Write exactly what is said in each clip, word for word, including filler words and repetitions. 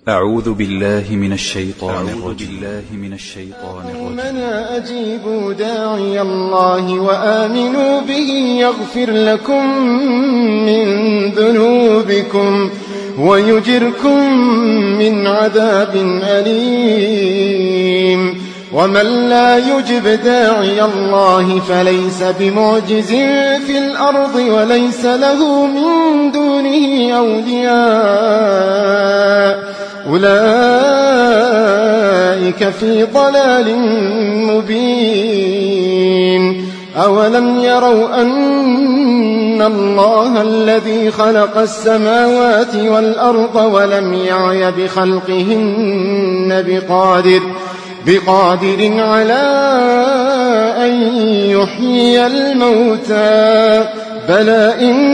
أعوذ بالله من الشيطان الرجيم. آمنا أجيبوا داعي الله وآمنوا به يغفر لكم من ذنوبكم ويجركم من عذاب أليم. ومن لا يجب داعي الله فليس بمعجز في الأرض وليس له من دونه أولياء أولئك في ضلال مبين. أولم يروا أن الله الذي خلق السماوات والأرض ولم يعي بخلقهن بقادر بقادر على أن يحيي الموتى بلى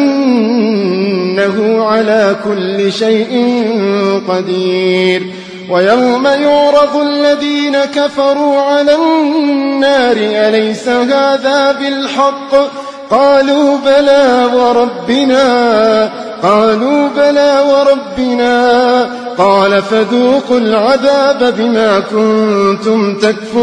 إنه على كل شيء قدير. ويوم يعرض الذين كفروا على النار أليس هذا بالحق قالوا بلى وربنا قالوا بلى وربنا قال فذوقوا العذاب بما كنتم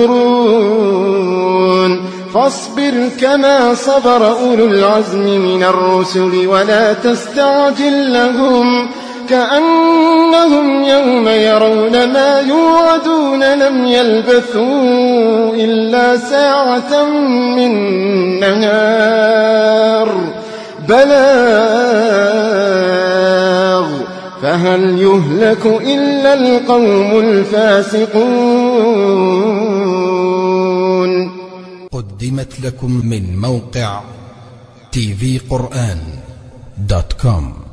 تكفرون. فاصبر كما صبر أولو العزم من الرسل ولا تستعجل لهم كأنهم يوم يرون ما يوعدون لم يلبثوا إلا ساعة من نهار بلاغ فهل يهلك إلا القوم الفاسقون. قدمت لكم من موقع تي في قرآن دوت كوم.